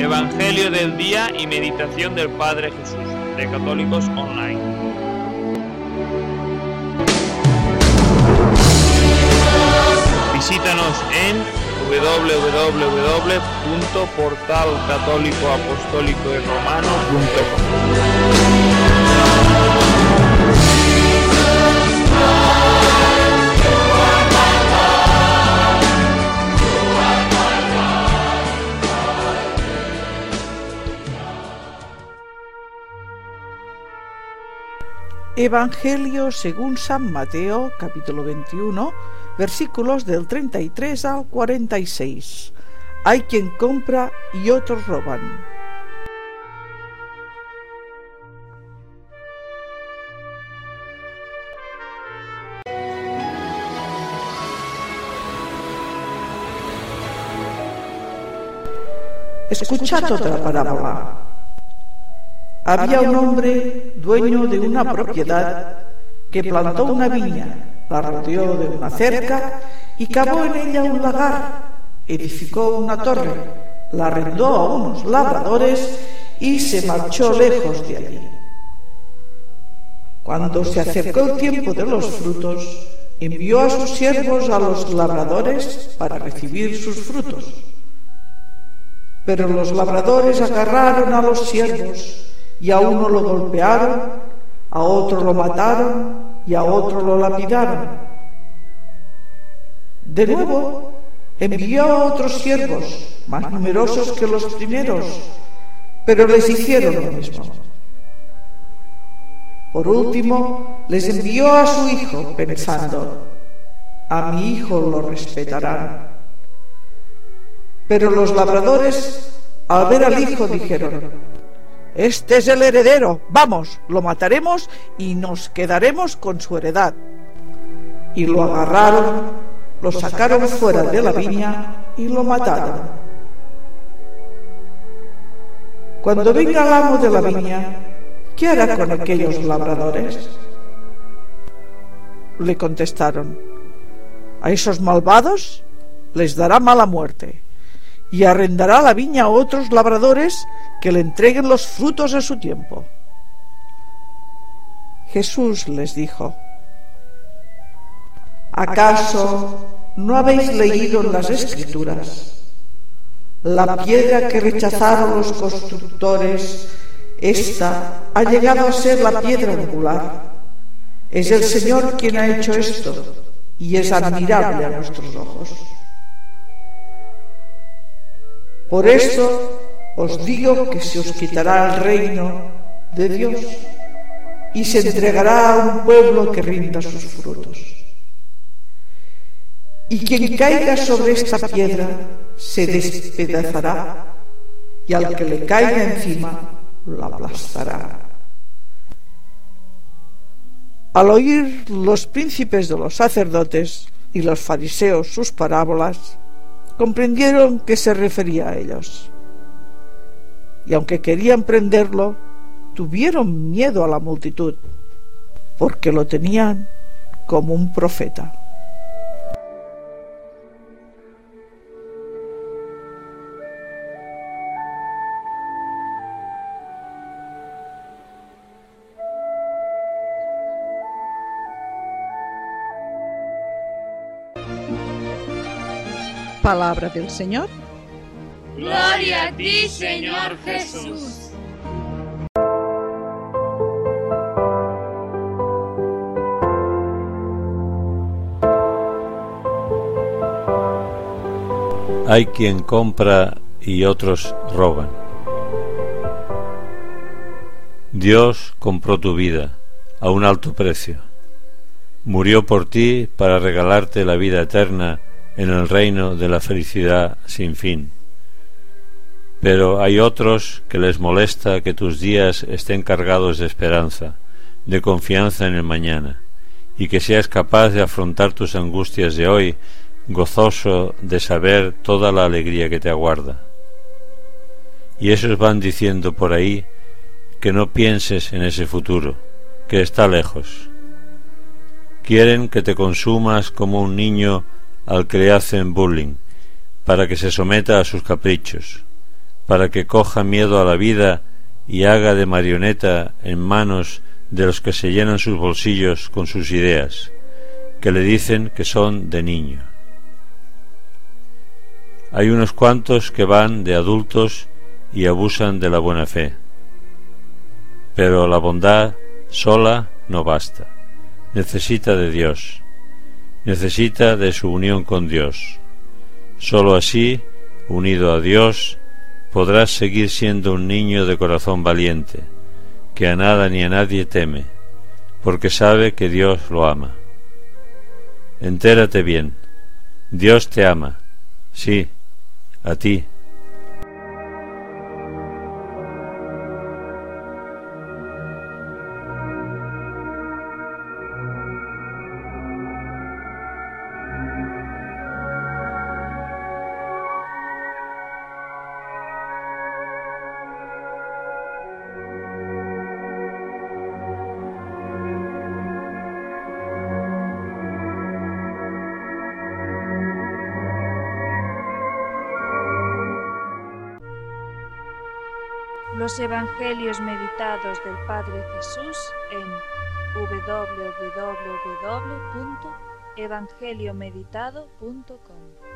Evangelio del día y meditación del Padre Jesús, de Católicos Online. Visítanos en www.portalcatólicoapostólicoyromano.com. Evangelio según San Mateo, capítulo 21, versículos del 33 al 46. Hay quien compra y otros roban. Escuchad otra parábola. Había un hombre dueño de una propiedad que plantó una viña, la rodeó de una cerca y cavó en ella un lagar, edificó una torre, la arrendó a unos labradores y se marchó lejos de allí. Cuando se acercó el tiempo de los frutos, envió a sus siervos a los labradores para recibir sus frutos. Pero los labradores agarraron a los siervos y a uno lo golpearon, a otro lo mataron y a otro lo lapidaron. De nuevo envió a otros siervos, más numerosos que los primeros, pero les hicieron lo mismo. Por último, les envió a su hijo, pensando: a mi hijo lo respetarán. Pero los labradores, al ver al hijo, dijeron: este es el heredero, vamos, lo mataremos y nos quedaremos con su heredad. Y lo agarraron, lo sacaron fuera de la viña y lo mataron. Cuando venga el amo de la viña, ¿qué hará con aquellos labradores? Le contestaron: a esos malvados les dará mala muerte y arrendará la viña a otros labradores que le entreguen los frutos a su tiempo. Jesús les dijo: ¿acaso no habéis leído en las Escrituras? La piedra que rechazaron los constructores, esta ha llegado a ser la piedra angular. Es el Señor quien ha hecho esto, y es admirable a nuestros ojos. Por esto os digo que se os quitará el reino de Dios y se entregará a un pueblo que rinda sus frutos. Y quien caiga sobre esta piedra se despedazará, y al que le caiga encima lo aplastará. Al oír los príncipes de los sacerdotes y los fariseos sus parábolas, comprendieron que se refería a ellos. Y aunque querían prenderlo, tuvieron miedo a la multitud, porque lo tenían como un profeta. Palabra del Señor. Gloria a ti, Señor Jesús. Hay quien compra y otros roban. Dios compró tu vida a un alto precio. Murió por ti para regalarte la vida eterna en el reino de la felicidad sin fin. Pero hay otros que les molesta que tus días estén cargados de esperanza, de confianza en el mañana, y que seas capaz de afrontar tus angustias de hoy, gozoso de saber toda la alegría que te aguarda. Y esos van diciendo por ahí que no pienses en ese futuro, que está lejos. Quieren que te consumas como un niño al que le hacen bullying, para que se someta a sus caprichos, para que coja miedo a la vida y haga de marioneta en manos de los que se llenan sus bolsillos con sus ideas, que le dicen que son de niño. Hay unos cuantos que van de adultos y abusan de la buena fe, pero la bondad sola no basta. Necesita de Dios, necesita de su unión con Dios. Sólo así, unido a Dios, podrás seguir siendo un niño de corazón valiente, que a nada ni a nadie teme, porque sabe que Dios lo ama. Entérate bien, Dios te ama, sí, a ti. Los Evangelios meditados del Padre Jesús en www.evangeliomeditado.com